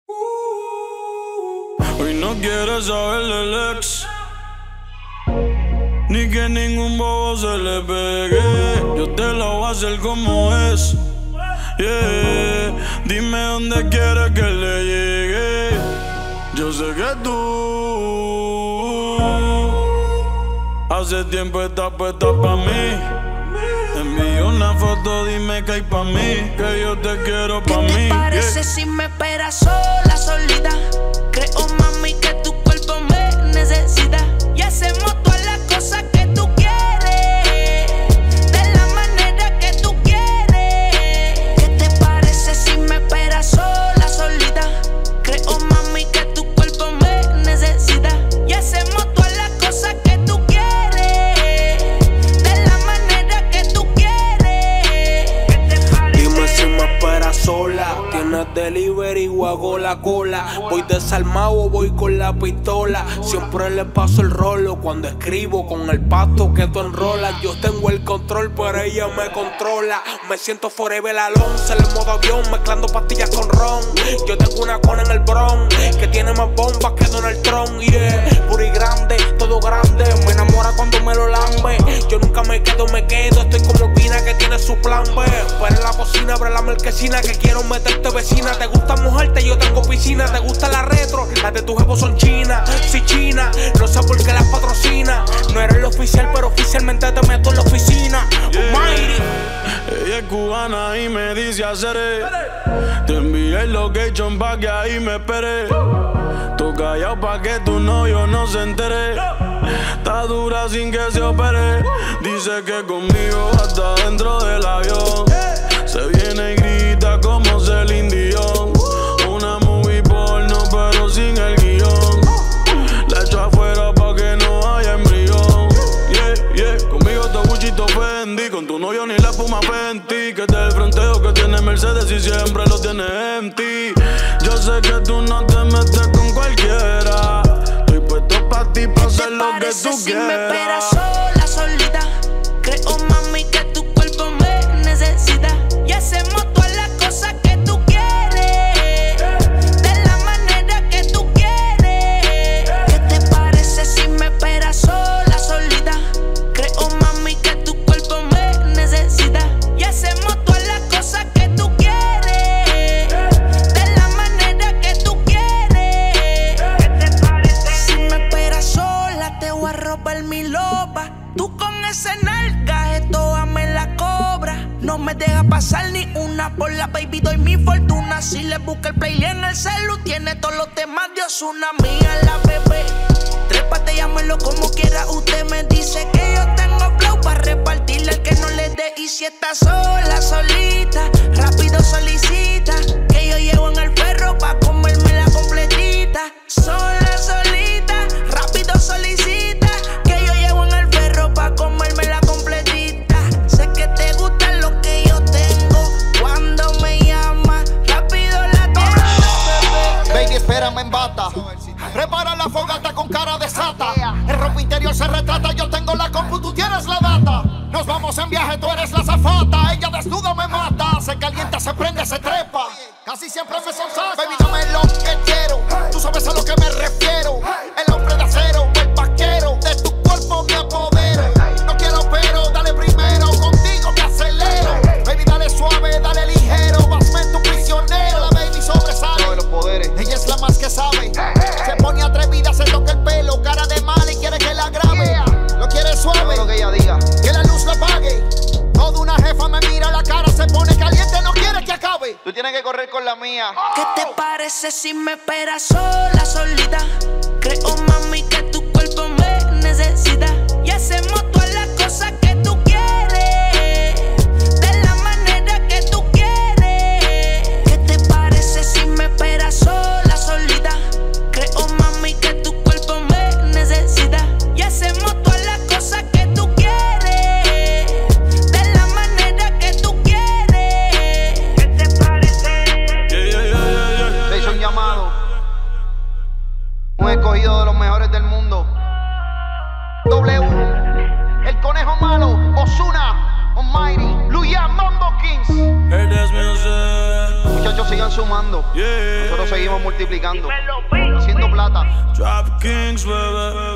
Hoy no quieres saber del ex, ni que ningún bobo se le pegue. Yo te lo voy a hacer como es. Yeah. Dime dónde quieres que le llegue. Yo sé que tú hace tiempo estás puesta pa' mí. Te envío una foto, dime que hay pa' mí, que yo te quiero pa' mí. ¿Qué te parece si me esperas sola, solita? Creo, mami, que tu cuerpo me necesita. Y hacemos todas las cosas que tú quieres, de la manera que tú quieres. ¿Qué te parece si me esperas sola, solita? Creo, mami, que tu cuerpo me necesita. Y hacemos todas las cosas que tú quieres, de la manera que tú quieres. Dime si me esperas sola. Tienes delivery o hago la cola. Voy desarmado o voy con la pistola. Siempre le paso el rolo cuando escribo con el pasto que tú enrolas. Yo tengo el control, pero ella me controla. Me siento forever Alonso en el modo avión, mezclando pastillas con ron. Yo tengo una cona en el Bronx que tiene más bombas que Donald Trump. Yeah, puri grande, todo grande. Me enamora cuando me lo lambe. Yo nunca me quedo. Estoy como Pina que tiene su plan B. Pero en la cocina abre la marquesina que quiero meterte vecina. Te gusta mojarte, yo tengo piscina. Te gusta la retro, las de tu jevo son chinas. Si china, no sé por qué las patrocina. No eres el oficial, pero oficialmente te meto en la oficina. Almighty. Ella es cubana y me dice hacer. Te envié el location pa' que ahí me espere. Tú callado pa' que tu novio no se entere. Está dura sin que se opere. Dice que conmigo hasta dentro del avión. Se viene y grita como Celine Dion. Una movie porno pero sin el guión. La echo afuera pa' que no haya embrión. Yeah, yeah, conmigo te Gucci te Fendi. Con tu novio ni la espuma Fenty. Que te el fronteo que tiene Mercedes y siempre lo tiene empty. Yo sé que tú no te metes con cualquiera. Estoy puesto pa' ti pa' hacer lo que tú si quieras. Me esperas sola, solita. Creo, mami, que tu cuerpo me necesita. Y hacemos todas las cosas que tú quieres, de la manera que tú quieres. ¿Qué te parece si me esperas sola, solita? Creo, mami, que tu cuerpo me necesita. Y hacemos todas las cosas que tú quieres, de la manera que tú quieres. ¿Qué te parece? Si me esperas sola, te voy a robar mi loba. Tú con ese nalga, esto me la cobra. No me deja pasar ni una por la baby, doy mi fortuna. Si le busca el play en el celu, tiene todos los temas de Ozuna. Mía la bebé, trépate, llámelo como quiera. Usted me dice que yo tengo flow para repartirle al que no le dé. Y si está sola, solita, rápido solicita, que yo llevo en el perro pa' comérmela completita. Sola, solita, rápido solicita, que yo llevo en el perro pa' comérmela completita. Sé que te gusta lo que yo tengo. Cuando me llama, rápido la tengo. Baby, espérame en bata. Prepara la fogata con cara de sata. El ropa interior se retrata. Yo tengo la compu, tú tienes la data. Nos vamos en viaje, tú eres la azafata. Ella desnuda me mata. Se calienta, se prende, se trepa. Casi siempre me sonsaca. Baby, dame lo que quiero. Tú sabes a lo que me refiero. El hombre de acero, el vaquero. De tu cuerpo me apodero. No quiero pero, dale primero. Contigo me acelero. Baby, dale suave, dale ligero. Hazme tu prisionero. La baby sobresale. Todos los poderes. Ella es la más que sabe. Se pone atrevida, se toca el pelo. Cara de mal y quiere que la grabe. Lo quiere suave. Todo lo que ella diga. Que la luz la apague. Toda una jefa me mira la cara, se pone caliente, no quiere que acabe. Tú tienes que correr con la mía. ¿Qué te parece si me esperas sola, solita? Creo, mami, que tu cuerpo me necesita. Y hacemos todas las cosas que tú quieres, de la manera que tú quieres. ¿Qué te parece si me esperas sola, solita? Creo, mami, que tu cuerpo me necesita. Y hacemos todas las cosas que tú quieres, de la manera que tú quieres. ¿Qué te parece? Te hizo un llamado. Un escogido de los mejores del mundo. W, el conejo malo, Ozuna, Almighty, Luya, Mambo Kings. It is music. Muchachos, sigan sumando. Yeah. Nosotros seguimos multiplicando. Haciendo plata. Trap Kings, bebé.